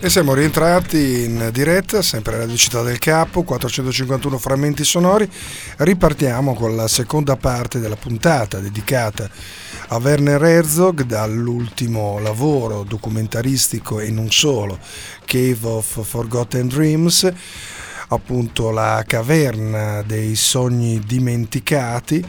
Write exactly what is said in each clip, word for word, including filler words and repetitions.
E siamo rientrati in diretta, sempre alla Città del Capo, quattrocentocinquantuno frammenti sonori. Ripartiamo con la seconda parte della puntata dedicata a Werner Herzog, dall'ultimo lavoro documentaristico e non solo, Cave of Forgotten Dreams, appunto la caverna dei sogni dimenticati.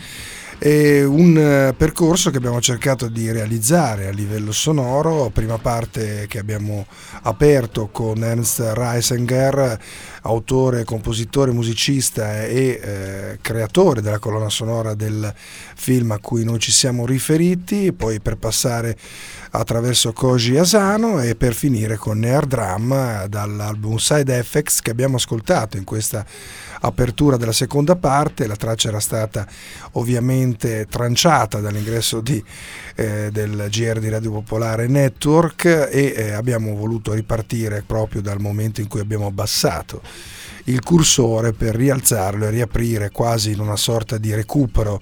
È un percorso che abbiamo cercato di realizzare a livello sonoro, prima parte che abbiamo aperto con Ernst Reisinger, autore, compositore, musicista e eh, creatore della colonna sonora del film a cui noi ci siamo riferiti, poi per passare attraverso Koji Asano e per finire con Air Drum dall'album Side Effects che abbiamo ascoltato in questa apertura della seconda parte. La traccia era stata ovviamente tranciata dall'ingresso di, eh, del G R di Radio Popolare Network e eh, abbiamo voluto ripartire proprio dal momento in cui abbiamo abbassato il cursore per rialzarlo e riaprire quasi in una sorta di recupero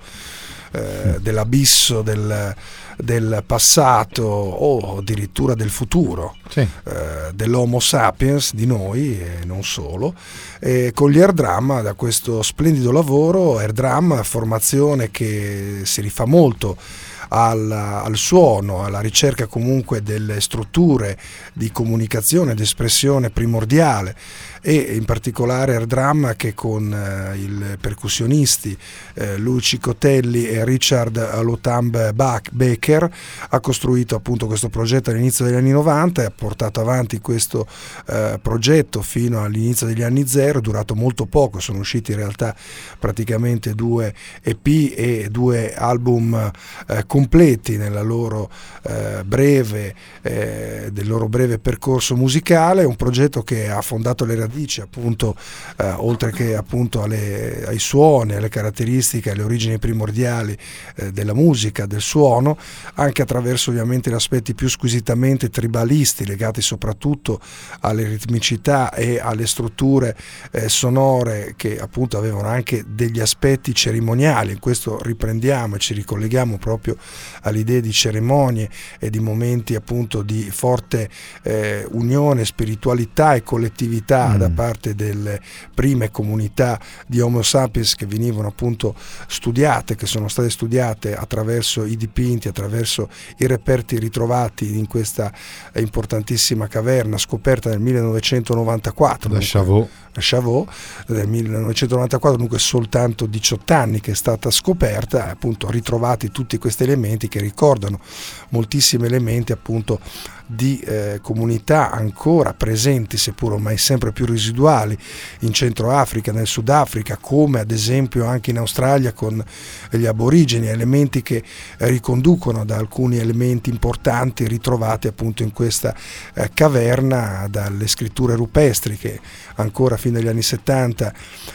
eh, dell'abisso del, del passato o addirittura del futuro, sì. eh, dell'Homo sapiens, di noi e non solo, e con gli Air Drum, da questo splendido lavoro. Air Drum, formazione che si rifà molto al, al suono, alla ricerca comunque delle strutture di comunicazione ed espressione primordiale, e in particolare Air Drum che con eh, i percussionisti eh, Luci Cotelli e Richard Lotham Baker ha costruito appunto questo progetto all'inizio degli anni novanta e ha portato avanti questo eh, progetto fino all'inizio degli anni zero, durato molto poco, sono usciti in realtà praticamente due E P e due album eh, completi nella loro eh, breve eh, del loro breve percorso musicale. Un progetto che ha fondato le radici appunto eh, oltre che appunto alle, ai suoni, alle caratteristiche, alle origini primordiali eh, della musica, del suono, anche attraverso ovviamente gli aspetti più squisitamente tribalisti legati soprattutto alle ritmicità e alle strutture eh, sonore che appunto avevano anche degli aspetti cerimoniali. In questo riprendiamo e ci ricolleghiamo proprio all'idea di cerimonie e di momenti appunto di forte eh, unione, spiritualità e collettività mm. da parte delle prime comunità di Homo sapiens che venivano appunto studiate, che sono state studiate attraverso i dipinti, attraverso i reperti ritrovati in questa importantissima caverna scoperta nel millenovecentonovantaquattro da Chavot. Chavot del millenovecentonovantaquattro, dunque soltanto diciotto anni che è stata scoperta, appunto ritrovati tutti questi elementi che ricordano moltissimi elementi appunto di eh, comunità ancora presenti, seppur ormai sempre più residuali, in Centro Africa, nel Sudafrica, come ad esempio anche in Australia con gli aborigeni, elementi che eh, riconducono da alcuni elementi importanti ritrovati appunto in questa eh, caverna dalle scritture rupestri che ancora fino agli anni settanta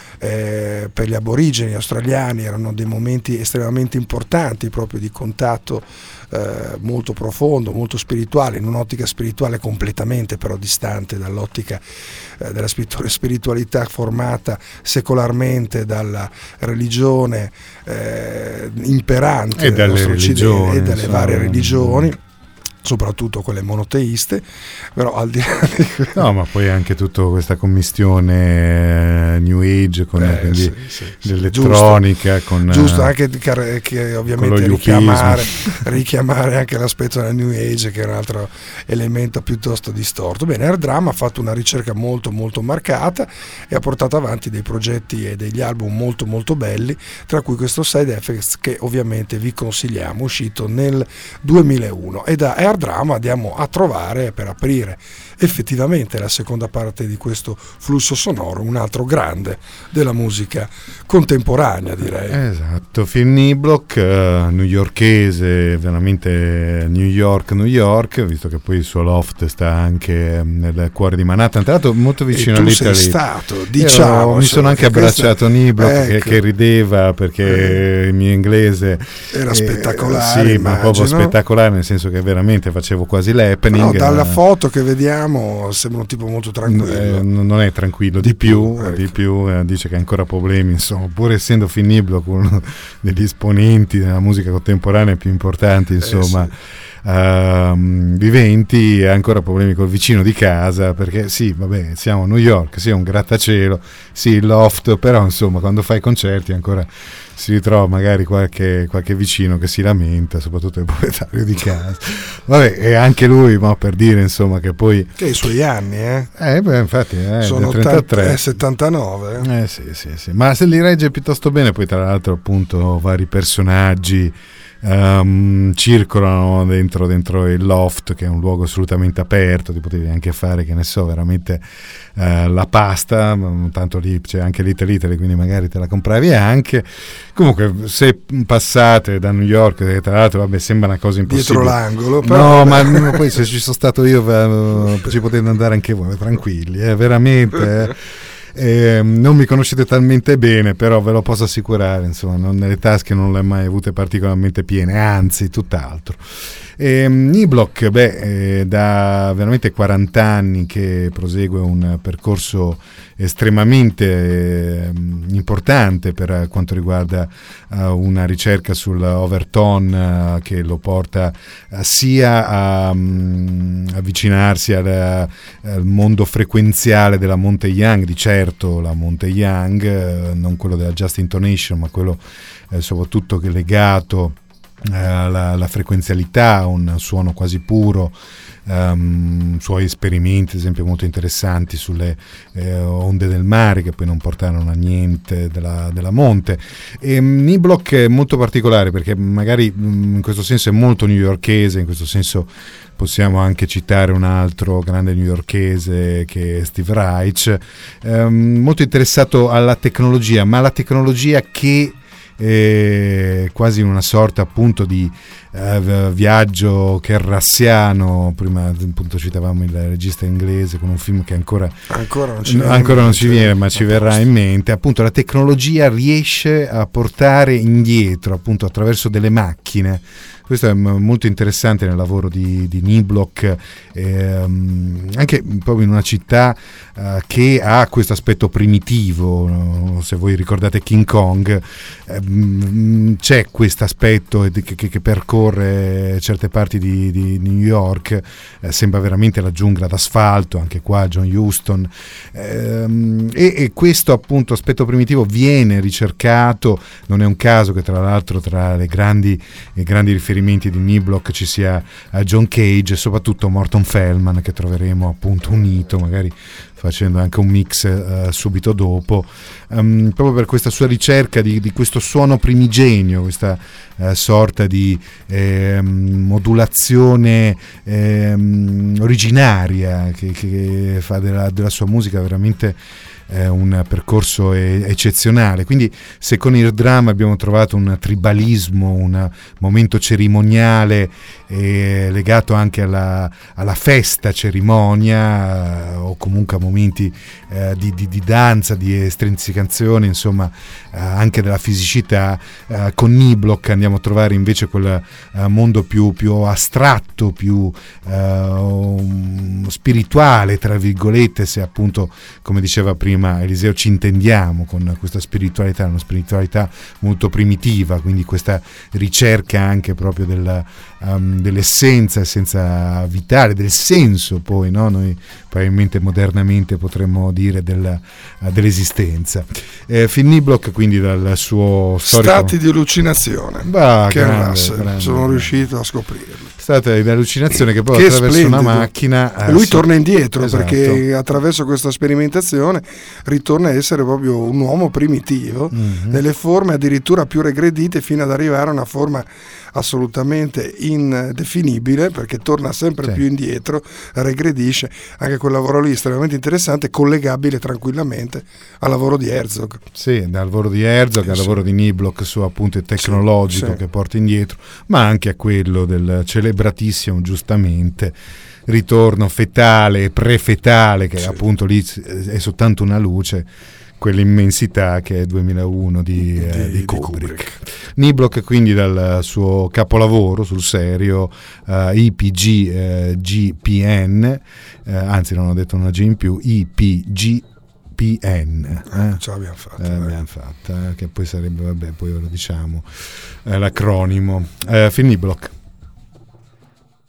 Eh, per gli aborigeni australiani erano dei momenti estremamente importanti proprio di contatto eh, molto profondo, molto spirituale, in un'ottica spirituale completamente però distante dall'ottica eh, della spiritualità formata secolarmente dalla religione eh, imperante e dalle, religioni, e dalle insomma, varie religioni, soprattutto quelle monoteiste, però al di là di quello... No, ma poi anche tutta questa commistione New Age con eh, quindi sì, sì, sì. l'elettronica, giusto, con giusto anche che, che ovviamente richiamare, richiamare anche l'aspetto della New Age, che è un altro elemento piuttosto distorto. Bene, Air Drum ha fatto una ricerca molto molto marcata e ha portato avanti dei progetti e degli album molto molto belli, tra cui questo Side Effects che ovviamente vi consigliamo, uscito nel duemilauno. E da Air Drum andiamo a trovare, per aprire effettivamente la seconda parte di questo flusso sonoro, un altro grande della musica contemporanea, direi. Esatto, Phil Niblock, uh, newyorkese, veramente New York, New York, visto che poi il suo loft sta anche nel cuore di Manhattan, tra l'altro molto vicino all'Italia. Sei stato, diciamo, Io mi sono anche abbracciato questa... Niblock, ecco. che, che rideva perché eh. il mio inglese era eh, spettacolare, sì, immagino. ma proprio spettacolare, nel senso che veramente facevo quasi l'happening. No, dalla foto che vediamo sembra un tipo molto tranquillo. Eh, non è tranquillo, di, di più, più ecco. di più eh, dice che ha ancora problemi, insomma, pur essendo Phil Niblock uno degli esponenti della musica contemporanea più importanti, insomma. Eh, sì. uh, viventi e ancora problemi col vicino di casa, perché sì, vabbè, siamo a New York, sì, è un grattacielo, sì, il loft, però insomma quando fai concerti ancora si ritrova magari qualche, qualche vicino che si lamenta, soprattutto il proprietario di casa. Vabbè, e anche lui, ma per dire insomma che poi che i suoi anni eh, eh beh, infatti eh, sono trentatré e settantanove eh. eh sì sì sì, ma se li regge piuttosto bene. Poi tra l'altro appunto vari personaggi Um, circolano dentro, dentro il loft, che è un luogo assolutamente aperto. Ti potevi anche fare, che ne so, veramente uh, la pasta, tanto lì c'è anche l'Italy Italy, quindi magari te la compravi anche. Comunque se passate da New York, che tra l'altro vabbè sembra una cosa impossibile dietro l'angolo, però... no ma no, poi se ci sono stato io uh, ci potete andare anche voi tranquilli, eh, veramente eh. Eh, non mi conoscete talmente bene, però ve lo posso assicurare, insomma, non, nelle tasche non le ho mai avute particolarmente piene, anzi tutt'altro. Eh, Niblock, beh, eh, da veramente quaranta anni che prosegue un percorso estremamente eh, importante per quanto riguarda uh, una ricerca sull'overtone uh, che lo porta uh, sia a um, avvicinarsi al, al mondo frequenziale della Monte Young, di certo la Monte Young, uh, non quello della Just Intonation, ma quello eh, soprattutto che è legato alla, alla frequenzialità, un suono quasi puro. Um, suoi esperimenti ad esempio molto interessanti sulle eh, onde del mare, che poi non portarono a niente della, della monte. E um, Niblock è molto particolare perché magari um, in questo senso è molto newyorkese, in questo senso possiamo anche citare un altro grande newyorkese che è Steve Reich, um, molto interessato alla tecnologia, ma la tecnologia che è quasi una sorta appunto di uh, viaggio kerrassiano. Prima appunto citavamo il regista inglese con un film che ancora ancora non ci, n- ancora non ci viene, ma ci verrà in mente. Appunto la tecnologia riesce a portare indietro appunto attraverso delle macchine. Questo è m- molto interessante nel lavoro di, di Niblock, ehm, anche proprio in una città eh, che ha questo aspetto primitivo, no? Se voi ricordate King Kong, ehm, c'è questo aspetto che, che, che percorre certe parti di, di New York, eh, sembra veramente la giungla d'asfalto, anche qua John Huston, ehm, e, e questo appunto aspetto primitivo viene ricercato. Non è un caso che tra l'altro tra le grandi, le grandi riferimenti di Niblock ci sia uh, John Cage e soprattutto Morton Feldman, che troveremo appunto unito, magari facendo anche un mix uh, subito dopo, um, proprio per questa sua ricerca di, di questo suono primigenio, questa uh, sorta di eh, modulazione eh, originaria che, che fa della, della sua musica veramente è un percorso eccezionale. Quindi se con il drum abbiamo trovato un tribalismo, un momento cerimoniale eh, legato anche alla, alla festa cerimonia, eh, o comunque a momenti eh, di, di, di danza, di estrinsecazione, insomma eh, anche della fisicità, eh, con Niblock andiamo a trovare invece quel eh, mondo più, più astratto, più eh, spirituale tra virgolette, se appunto, come diceva prima Eliseo, ci intendiamo con questa spiritualità, una spiritualità molto primitiva, quindi questa ricerca anche proprio della, um, dell'essenza, essenza vitale, del senso poi, no? Noi probabilmente modernamente potremmo dire della, uh, dell'esistenza. Eh, Phil Niblock quindi dal suo storico... Stati di allucinazione, bah, che grande, Russell, grande, sono grande. riuscito a scoprirlo. Stata di allucinazione che poi Che attraverso splendido. una macchina... E lui eh, torna indietro, esatto. Perché attraverso questa sperimentazione ritorna a essere proprio un uomo primitivo, mm-hmm. nelle forme addirittura più regredite, fino ad arrivare a una forma assolutamente indefinibile, perché torna sempre sì. più indietro, regredisce. Anche quel lavoro lì estremamente interessante, collegabile tranquillamente al lavoro di Herzog. Sì, dal lavoro di Herzog eh, al sì. lavoro di Niblock su appunto il tecnologico sì, sì. che porta indietro, ma anche a quello del celebratissimo, giustamente, ritorno fetale e prefetale, che sì. appunto lì è soltanto una luce, quell'immensità che è duemilauno di, di, eh, di, Kubrick. di Kubrick. Niblock quindi dal suo capolavoro sul serio uh, I P G uh, G P N, uh, anzi non ho detto una G in più, I P G P N, eh? Ce l'abbiamo fatta, eh, l'abbiamo fatta, eh, che poi sarebbe, vabbè, poi ve lo diciamo, eh, l'acronimo. eh, Phil Niblock.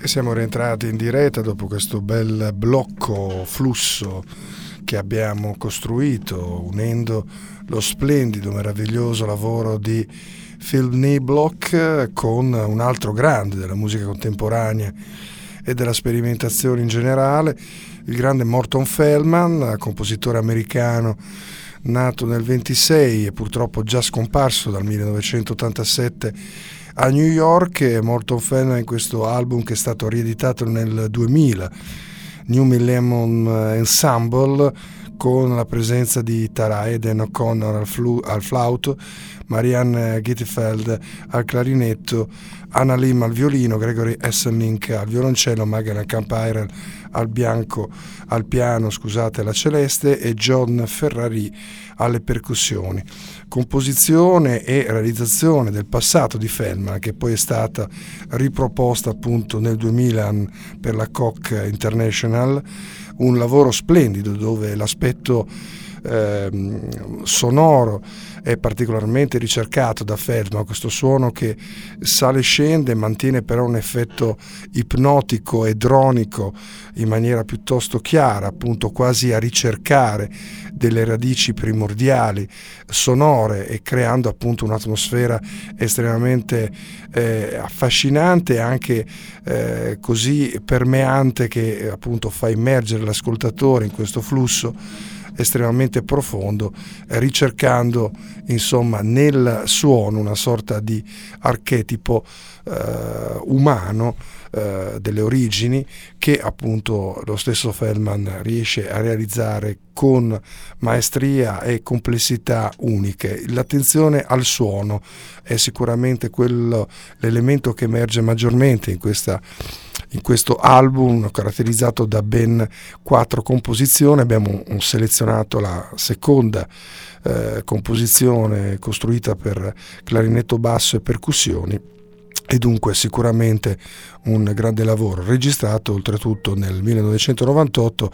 E siamo rientrati in diretta dopo questo bel blocco flusso che abbiamo costruito unendo lo splendido, meraviglioso lavoro di Phil Niblock con un altro grande della musica contemporanea e della sperimentazione in generale, il grande Morton Feldman, compositore americano nato nel ventisei e purtroppo già scomparso dal millenovecentottantasette a New York. Morton Feldman in questo album che è stato rieditato nel duemila, New Millennium Ensemble, con la presenza di Tara Eden O'Connor al, flu- al flauto, Marianne Gittefeld al clarinetto, Anna Lim al violino, Gregory Esselink al violoncello, Megan Campire al bianco, al piano, scusate, alla celeste, e John Ferrari alle percussioni. Composizione e realizzazione del passato di Feldman, che poi è stata riproposta appunto nel duemila per la Koch International, un lavoro splendido dove l'aspetto eh, sonoro è particolarmente ricercato da Feldman, questo suono che sale e scende, mantiene però un effetto ipnotico e dronico in maniera piuttosto chiara, appunto quasi a ricercare delle radici primordiali sonore e creando appunto un'atmosfera estremamente eh, affascinante e anche eh, così permeante che appunto fa immergere l'ascoltatore in questo flusso estremamente profondo, eh, ricercando insomma nel suono una sorta di archetipo eh, umano eh, delle origini che appunto lo stesso Feldman riesce a realizzare con maestria e complessità uniche. L'attenzione al suono è sicuramente quello, l'elemento che emerge maggiormente in questa in questo album, caratterizzato da ben quattro composizioni. Abbiamo selezionato la seconda eh, composizione costruita per clarinetto basso e percussioni, e dunque sicuramente un grande lavoro, registrato oltretutto nel millenovecentonovantotto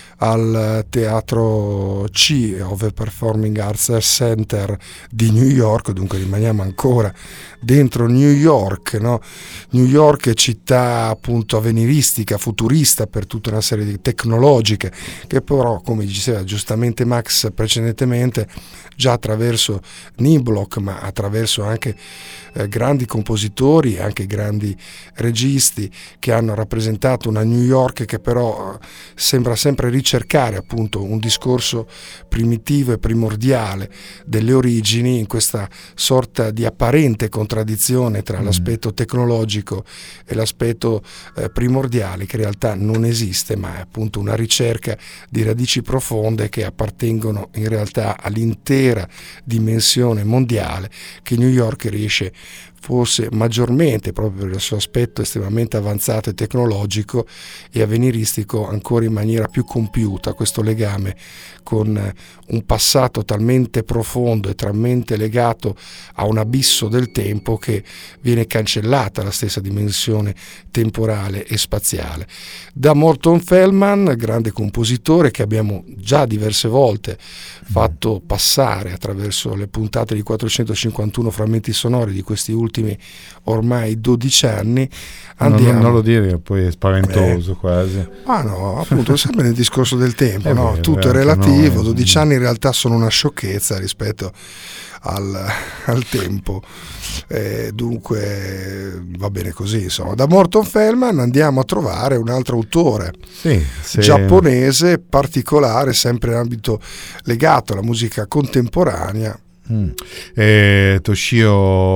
al Teatro C, Over Performing Arts Center di New York. Dunque rimaniamo ancora dentro New York, no? New York è città appunto avveniristica, futurista per tutta una serie di tecnologiche, che però, come diceva giustamente Max precedentemente, già attraverso Niblock, ma attraverso anche eh, grandi compositori e anche grandi registi che hanno rappresentato una New York che però eh, sembra sempre ricercare appunto un discorso primitivo e primordiale delle origini, in questa sorta di apparente contraddizione tra mm. l'aspetto tecnologico e l'aspetto eh, primordiale, che in realtà non esiste, ma è appunto una ricerca di radici profonde che appartengono in realtà all'intera dimensione mondiale che New York riesce forse maggiormente, proprio per il suo aspetto estremamente avanzato e tecnologico e avveniristico, ancora in maniera più compiuta, questo legame con un passato talmente profondo e talmente legato a un abisso del tempo che viene cancellata la stessa dimensione temporale e spaziale. Da Morton Feldman, grande compositore che abbiamo già diverse volte fatto passare attraverso le puntate di quattrocentocinquantuno frammenti sonori di questi ultimi ormai dodici anni. Andiamo. Non, non lo dire, poi è spaventoso eh. quasi. Ah no, appunto, sempre nel discorso del tempo, è no? vero, Tutto è è relativo, no, dodici anni in realtà sono una sciocchezza rispetto al, al tempo. Eh, dunque va bene così, insomma. Da Morton Feldman andiamo a trovare un altro autore sì, sì. giapponese particolare, sempre in ambito legato alla musica contemporanea. Mm. Eh, Toshio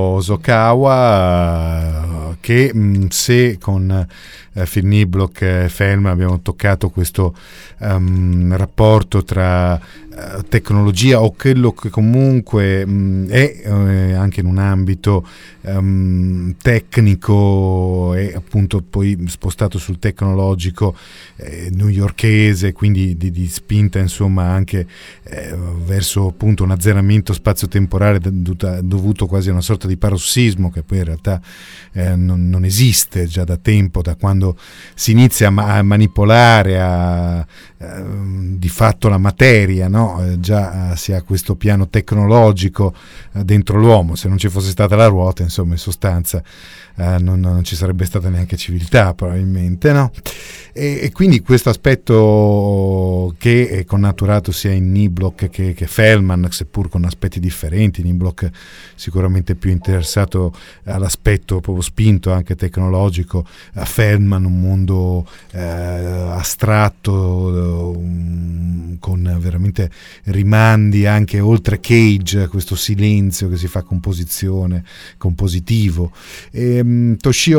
Osokawa, che mh, se con eh, Phil Niblock e Feldman abbiamo toccato questo um, rapporto tra uh, tecnologia o quello che comunque mh, è eh, anche in un ambito um, tecnico e appunto poi spostato sul tecnologico eh, newyorkese, quindi di, di spinta insomma anche eh, verso appunto un azzeramento spazio-temporale dovuto quasi a una sorta di parossismo che poi in realtà eh, non, non esiste già da tempo, da quando si inizia a, ma- a manipolare, a, a eh, di fatto la materia, no? eh, già eh, si ha questo piano tecnologico eh, dentro l'uomo. Se non ci fosse stata la ruota, insomma, in sostanza eh, non, non ci sarebbe stata neanche civiltà, probabilmente, no? E, e quindi questo aspetto che è connaturato sia in Niblock che, che Feldman, seppur con aspetti differenti. Niblock sicuramente più interessato all'aspetto proprio spinto anche tecnologico, a Feldman un mondo eh, astratto, eh, con veramente rimandi anche oltre Cage, questo silenzio che si fa composizione, compositivo. E, um, Toshio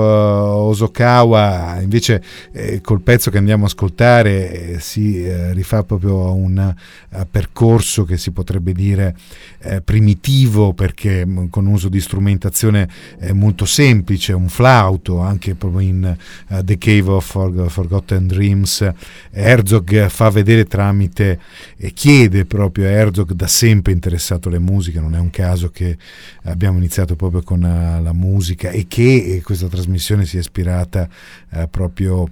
Hosokawa invece eh, col pezzo che andiamo a ascoltare eh, si eh, rifà proprio a un uh, percorso che si potrebbe dire eh, primitivo, perché mh, con uso di strumentazione eh, molto semplice, un flauto, anche proprio in uh, The Cave of For- Forgotten Dreams. Herzog fa vedere tramite e chiede proprio a Herzog, da sempre interessato alle musiche, non è un caso che abbiamo iniziato proprio con uh, la musica e che e questa trasmissione si è ispirata uh, proprio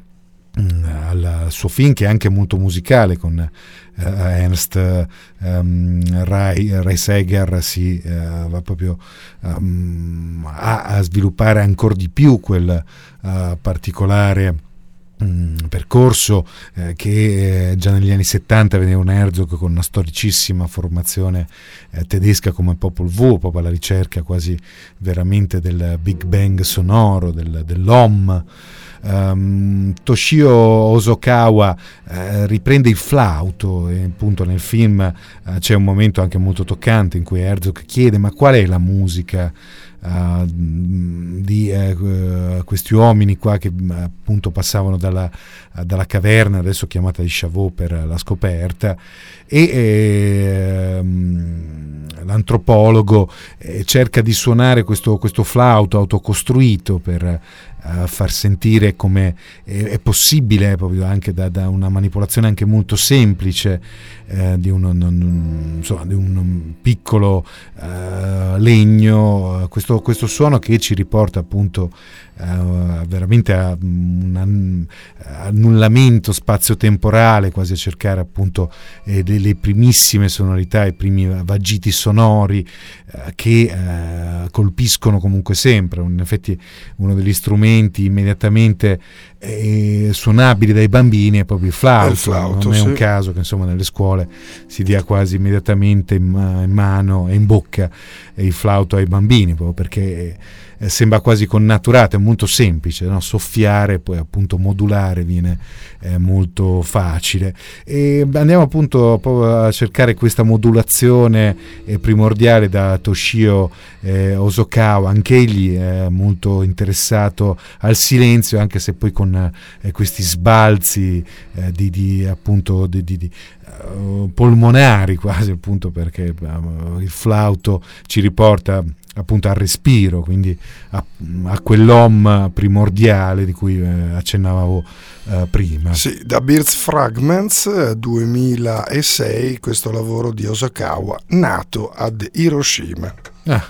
al suo film, che è anche molto musicale, con uh, Ernst um, Reisiger si uh, va proprio um, a, a sviluppare ancora di più quel uh, particolare um, percorso eh, che eh, già negli anni settanta vedeva un Herzog con una storicissima formazione eh, tedesca come Popol Vuh, proprio alla ricerca quasi veramente del Big Bang sonoro, del, dell'O M. Um, Toshio Hosokawa eh, riprende il flauto e appunto nel film eh, c'è un momento anche molto toccante in cui Herzog chiede: ma qual è la musica uh, di uh, questi uomini qua che uh, appunto passavano dalla, uh, dalla caverna, adesso chiamata di Chavot per la scoperta, e eh, l'antropologo eh, cerca di suonare questo, questo flauto autocostruito per a far sentire come è, è possibile, proprio anche da, da una manipolazione anche molto semplice eh, di, un, un, insomma, di un piccolo uh, legno, questo, questo suono che ci riporta appunto uh, veramente a un annullamento spazio-temporale, quasi a cercare appunto eh, le, le primissime sonorità, i primi vagiti sonori uh, che uh, colpiscono comunque sempre. In effetti uno degli strumenti immediatamente eh, suonabili dai bambini è proprio il flauto, il flauto non è sì. un caso che insomma nelle scuole si dia quasi immediatamente in, in mano e in bocca il flauto ai bambini, proprio perché eh, sembra quasi connaturato, è molto semplice, no? Soffiare, poi appunto modulare viene eh, molto facile, e andiamo appunto a cercare questa modulazione eh, primordiale da Toshio eh, Hosokawa, anch'egli è molto interessato al silenzio, anche se poi con eh, questi sbalzi eh, di, di appunto di, di, di uh, polmonari quasi, appunto perché uh, il flauto ci riporta appunto al respiro, quindi a, a quell'om primordiale di cui eh, accennavo eh, prima. Sì, da Birds Fragments duemilasei, questo lavoro di Hosokawa nato ad Hiroshima. Ah.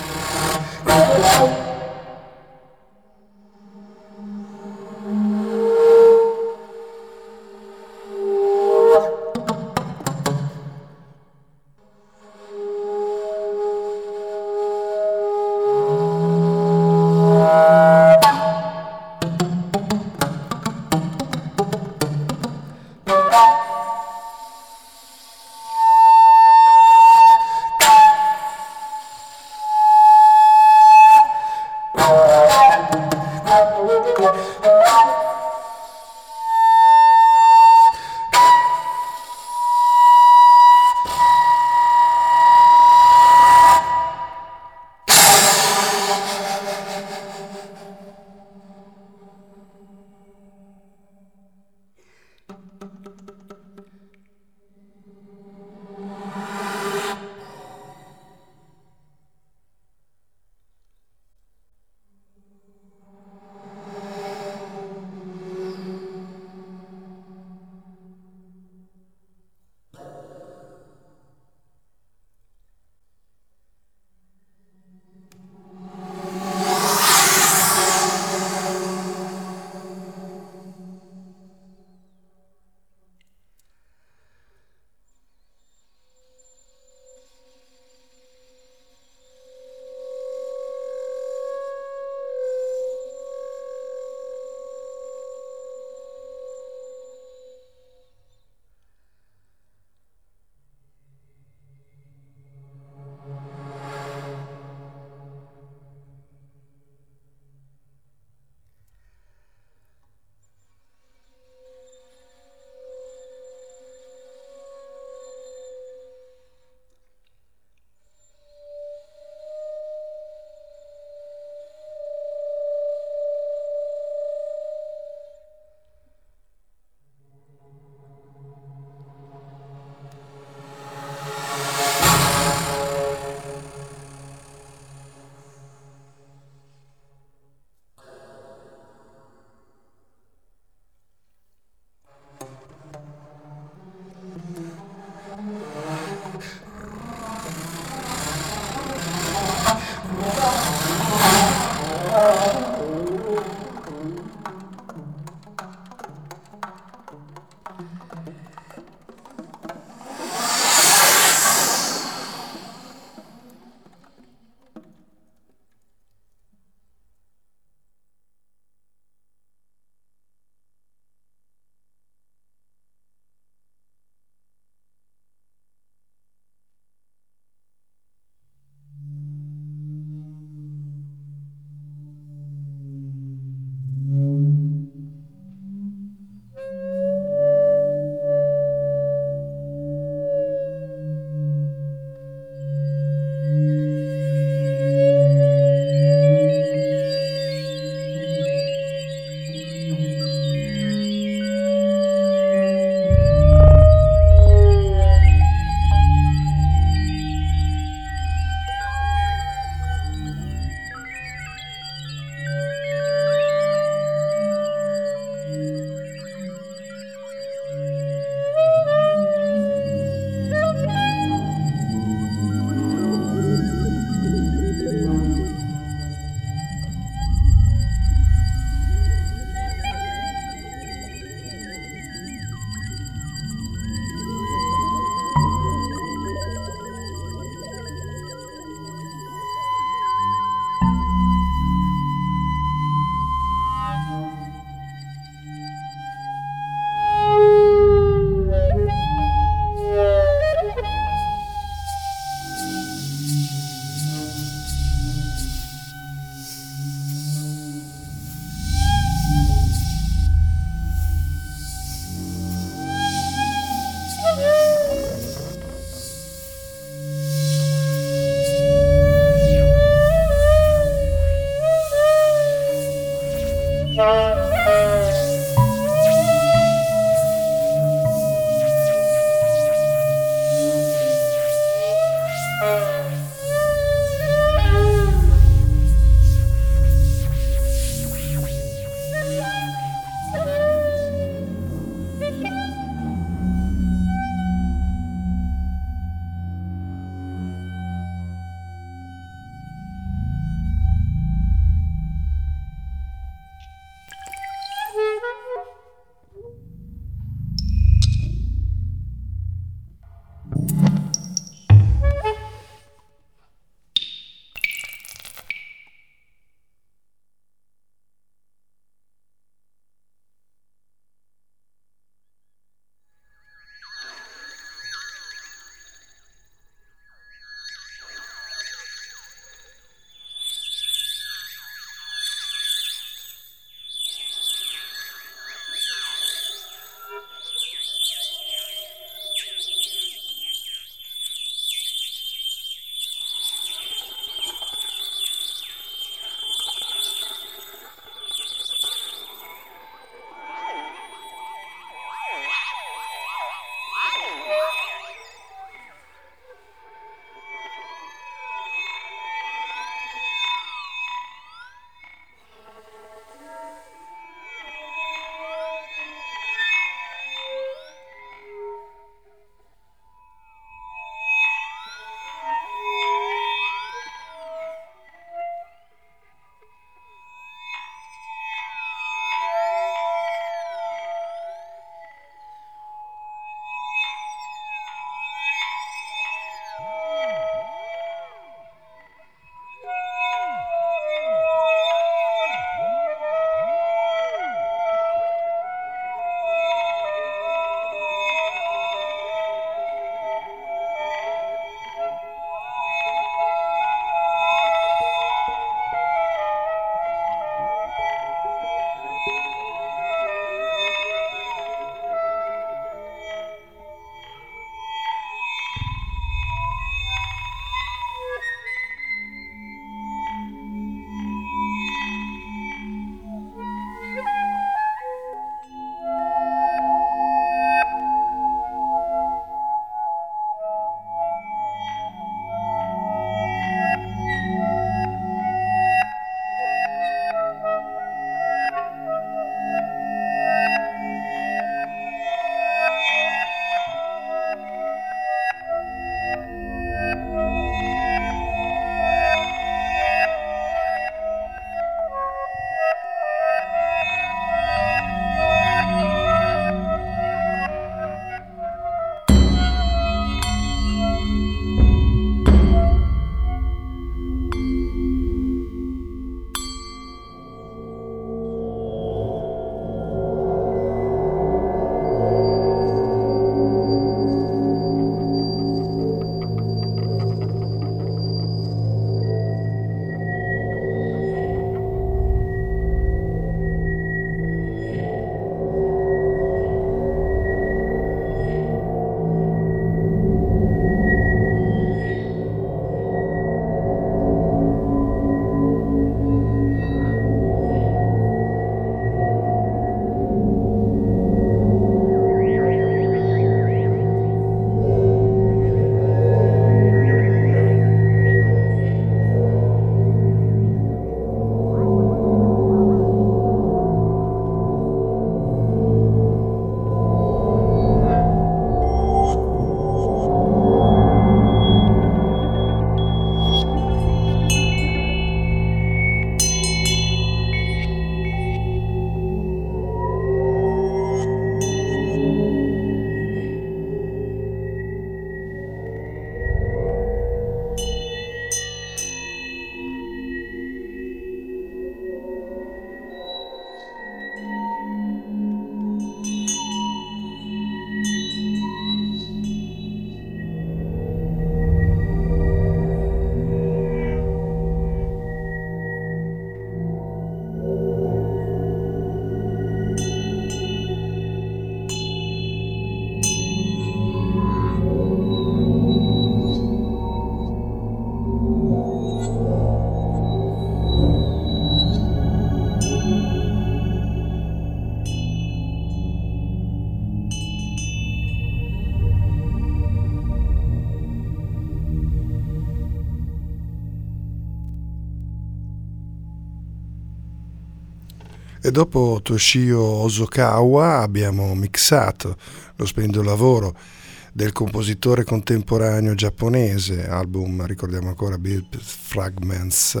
E dopo Toshio Hosokawa abbiamo mixato lo splendido lavoro del compositore contemporaneo giapponese, album, ricordiamo ancora, Beat Fragments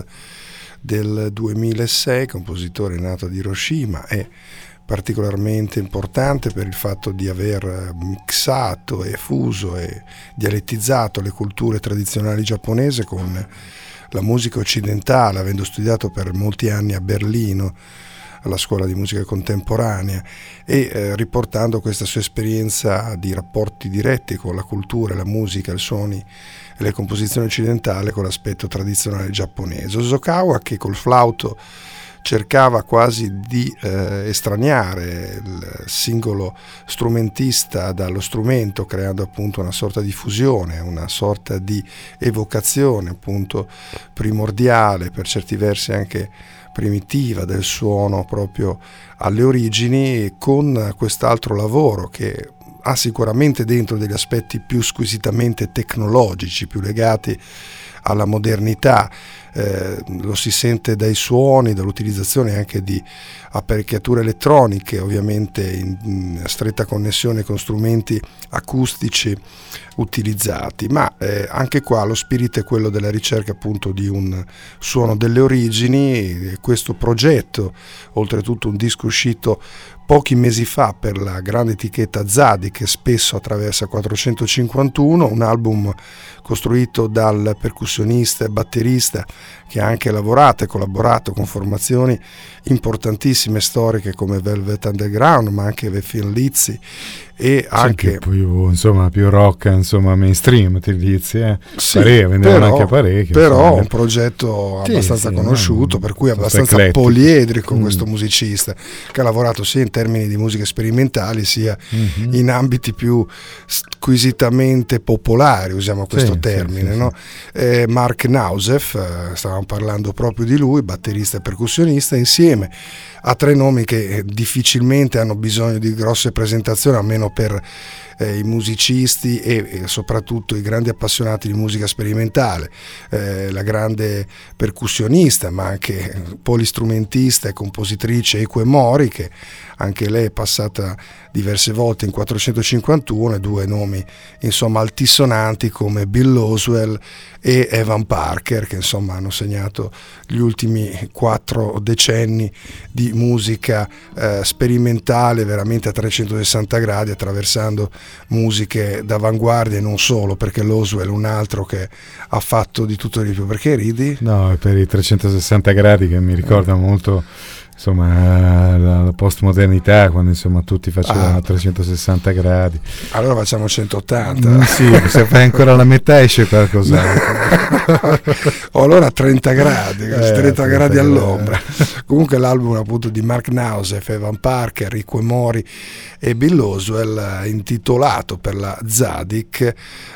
del duemilasei, compositore nato ad Hiroshima e particolarmente importante per il fatto di aver mixato e fuso e dialettizzato le culture tradizionali giapponesi con la musica occidentale, avendo studiato per molti anni a Berlino alla scuola di musica contemporanea e eh, riportando questa sua esperienza di rapporti diretti con la cultura, la musica, i suoni e le composizioni occidentali con l'aspetto tradizionale giapponese. Hosokawa, che col flauto cercava quasi di eh, estraniare il singolo strumentista dallo strumento, creando appunto una sorta di fusione, una sorta di evocazione appunto primordiale, per certi versi anche primitiva del suono proprio alle origini, con quest'altro lavoro che ha sicuramente dentro degli aspetti più squisitamente tecnologici, più legati alla modernità. Eh, lo si sente dai suoni, dall'utilizzazione anche di apparecchiature elettroniche, ovviamente in, in stretta connessione con strumenti acustici utilizzati, ma eh, anche qua lo spirito è quello della ricerca appunto di un suono delle origini. Questo progetto, oltretutto un disco uscito pochi mesi fa per la grande etichetta Zadi, che spesso attraversa quattrocentocinquantuno, un album costruito dal percussionista e batterista che ha anche lavorato e collaborato con formazioni importantissime storiche come Velvet Underground, ma anche The Thin Lizzy e anche sì, più, insomma più rock, insomma mainstream Thin Lizzy, eh. Sì, Pare, vendevano però, anche parecchio, però insomma. un progetto Sì, abbastanza sì, conosciuto, no, per cui abbastanza eclettico. poliedrico mm. questo musicista, che ha lavorato sia in termini di musica sperimentali sia mm-hmm. in ambiti più squisitamente popolari, usiamo questo sì, termine, sì, sì, no? sì. Eh, Mark Nausef, eh, stavamo parlando proprio di lui, batterista e percussionista, insieme a tre nomi che difficilmente hanno bisogno di grosse presentazioni, almeno per eh, i musicisti e, e soprattutto i grandi appassionati di musica sperimentale, eh, la grande percussionista ma anche polistrumentista e compositrice Eikue Mori, che anche lei è passata diverse volte in quattrocentocinquantuno, e due nomi insomma altisonanti come Bill Laswell e Evan Parker, che insomma hanno segnato gli ultimi quattro decenni di musica eh, sperimentale veramente a trecentosessanta gradi, attraversando musiche d'avanguardia e non solo, perché Laswell è un altro che ha fatto di tutto e di più. Perché ridi? No, per i trecentosessanta gradi che mi ricorda mm. molto insomma la, la postmodernità, quando insomma tutti facevano ah. trecentosessanta gradi. Allora facciamo centottanta. Mm, sì, se fai ancora la metà esce qualcos'altro. O allora trenta gradi, eh, trenta, trenta gradi all'ombra. Gradi. Comunque l'album appunto di Mark Nausef, Evan Parker, Eikue Mori e Bill Laswell, intitolato per la Tzadik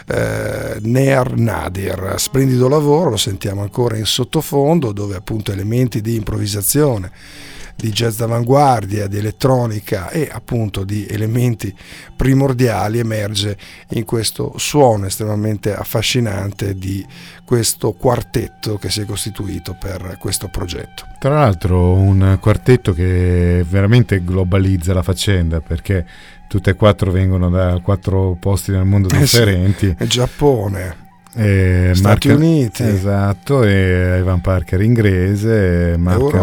eh, Near Nadir. Splendido lavoro, lo sentiamo ancora in sottofondo, dove appunto elementi di improvvisazione, di jazz d'avanguardia, di elettronica e appunto di elementi primordiali emerge in questo suono estremamente affascinante di questo quartetto che si è costituito per questo progetto. Tra l'altro un quartetto che veramente globalizza la faccenda, perché tutte e quattro vengono da quattro posti del mondo differenti. Eh sì, Giappone, Eh, Stati Mark, Uniti, esatto, e Evan Parker inglese, Mark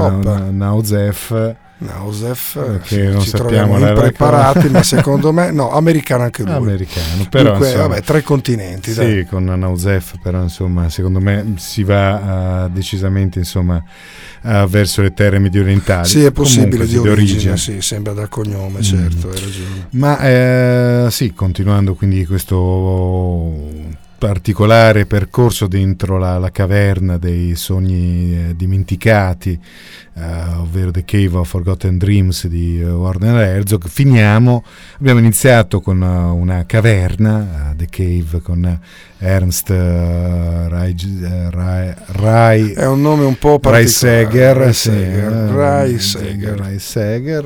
Nausef, Nausef che non ci sappiamo troviamo impreparati, ma secondo me no, americano anche lui. Americano, però dunque, insomma, vabbè, tre continenti. Sì, dai. con Nausef, però insomma, secondo me si va uh, decisamente insomma uh, verso le terre mediorientali. Sì, è possibile. Comunque, di origine, origine. Sì, sembra dal cognome, certo, mm. hai ragione. Ma eh, sì, continuando quindi questo particolare percorso dentro la, la caverna dei sogni eh, dimenticati, eh, ovvero The Cave of Forgotten Dreams di uh, Werner Herzog, finiamo, abbiamo iniziato con uh, una caverna, uh, The Cave, con uh, Ernst uh, Rai, è un nome un po' particolare. Reiseger, Reiseger.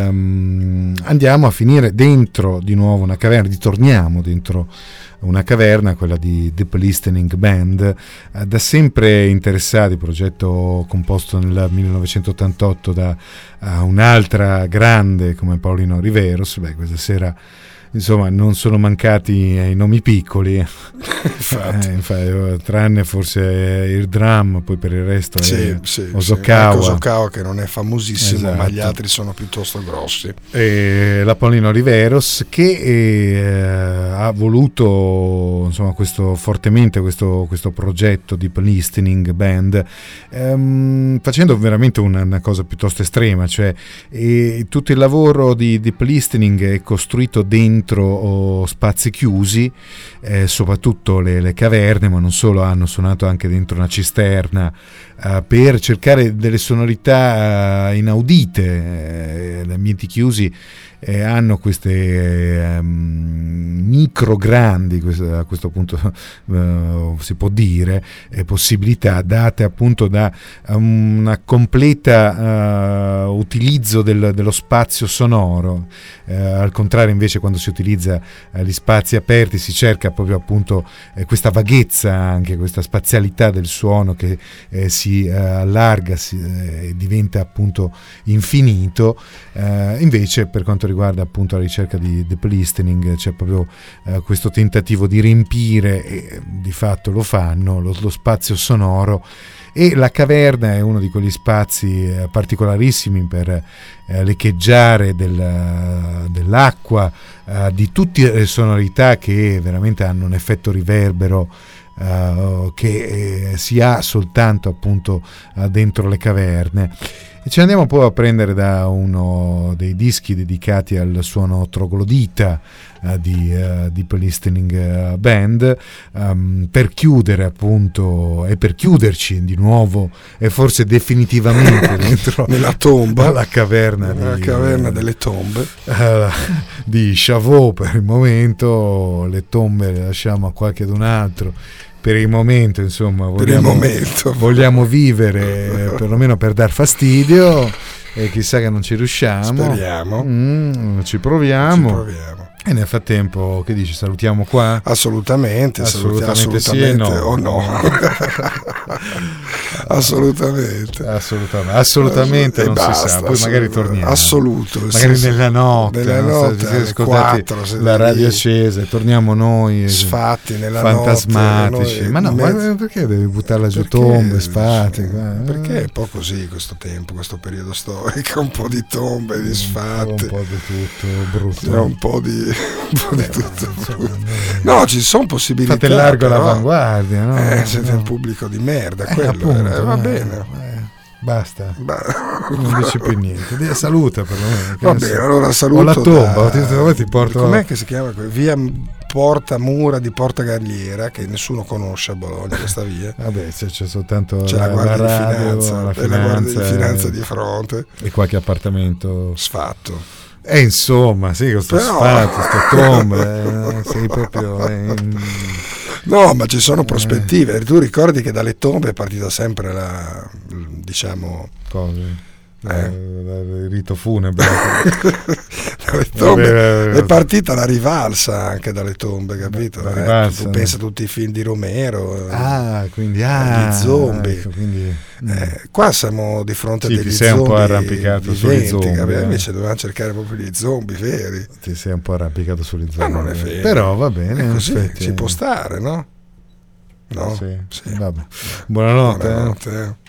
Ehm, andiamo a finire dentro di nuovo una caverna, ritorniamo dentro una caverna, quella di Deep Listening Band, eh, da sempre interessati, progetto composto nel millenovecentottantotto da uh, un'altra grande come Paolino Riveros. Beh, questa sera insomma non sono mancati i nomi piccoli, infatti. Eh, infatti, tranne forse il drum, poi per il resto sì, è sì, Osokawa. Sì, Osokawa che non è famosissimo, esatto. Ma gli altri sono piuttosto grossi. E la Paolino Riveros che eh, ha voluto insomma questo fortemente questo, questo progetto Deep Listening Band, ehm, facendo veramente una, una cosa piuttosto estrema, cioè eh, tutto il lavoro di Deep Listening è costruito dentro o spazi chiusi, eh, soprattutto le, le caverne, ma non solo, hanno suonato anche dentro una cisterna eh, per cercare delle sonorità eh, inaudite. Eh, gli ambienti chiusi eh, hanno queste eh, micro grandi, questo, a questo punto eh, si può dire, eh, possibilità date appunto da um, una completa uh, utilizzo del, dello spazio sonoro. Eh, al contrario invece quando si utilizza eh, gli spazi aperti si cerca proprio appunto eh, questa vaghezza, anche questa spazialità del suono che eh, si eh, allarga, si, eh, diventa appunto infinito. Eh, invece per quanto riguarda appunto la ricerca di Deep Listening c'è proprio eh, questo tentativo di riempire, e di fatto lo fanno, lo, lo spazio sonoro. E la caverna è uno di quegli spazi eh, particolarissimi per eh, l'echeggiare del, dell'acqua, eh, di tutte le sonorità che veramente hanno un effetto riverbero eh, che eh, si ha soltanto appunto eh, dentro le caverne. E ci andiamo poi a prendere da uno dei dischi dedicati al suono troglodita uh, di uh, Deep Listening uh, Band, um, per chiudere appunto e per chiuderci di nuovo e forse definitivamente dentro nella tomba, la caverna, la di, caverna delle tombe uh, di Chavot. Per il momento le tombe le lasciamo a qualche d'un altro. Per il momento, insomma, vogliamo, per il momento. vogliamo vivere perlomeno per dar fastidio, e chissà che non ci riusciamo. Speriamo. Mm, ci proviamo. Ci proviamo. E nel frattempo, che dici, salutiamo qua? Assolutamente, assolutamente, assolutamente sì e no. O no. assolutamente. Assolutamente, assolutamente e non basta, si sa, poi magari torniamo. Assoluto. Magari sì, nella notte, nella notte alle quattro, la radio accesa, e torniamo noi sfatti nella fantasmatici. notte. Ma no, mezzo... ma perché devi buttarla giù, perché, tombe, sfatti? Perché è un po' così questo tempo, questo periodo storico, un po' di tombe, di sfatti. Un po' di tutto brutto. C'è un po' di un po' di tutto. No, ci sono possibilità. Fate largo all'avanguardia, no? Eh, siete no. un pubblico di merda, eh, quello appunto, era, va eh, bene. Eh, basta. Bah. Non dici più niente. Dì, saluta perlomeno. Va bene, allora saluto. O la tomba, da... ti, ti porto. Com'è che si chiama? Via Porta Mura di Porta Galliera, che nessuno conosce a Bologna questa via. Vabbè, c'è, c'è soltanto c'è la, la guardia la radio, di finanza, la e finanza, la guardia di finanza di fronte e qualche appartamento sfatto. E eh, insomma, sì, questo Però... sfatto, sto tombe, eh, sei proprio in... No, ma ci sono prospettive. Tu ricordi che dalle tombe è partita sempre la, diciamo, cose. Eh. Il rito funebre. Dalle tombe vabbè, è partita la rivalsa anche dalle tombe, capito? La rivalsa, eh, tu pensa a tutti i film di Romero, ah, quindi ah, gli zombie. Ecco, quindi, eh, qua siamo di fronte sì, a degli ti sei zombie un po' arrampicato viventi, sugli zombie, eh. Invece dovevamo cercare proprio gli zombie veri. Ti sei un po' arrampicato sugli zombie. Ma non è vero. Però va bene, è così, effetti, ci può stare, no? No? Sì, sì. Vabbè. Buonanotte. Buonanotte. Eh.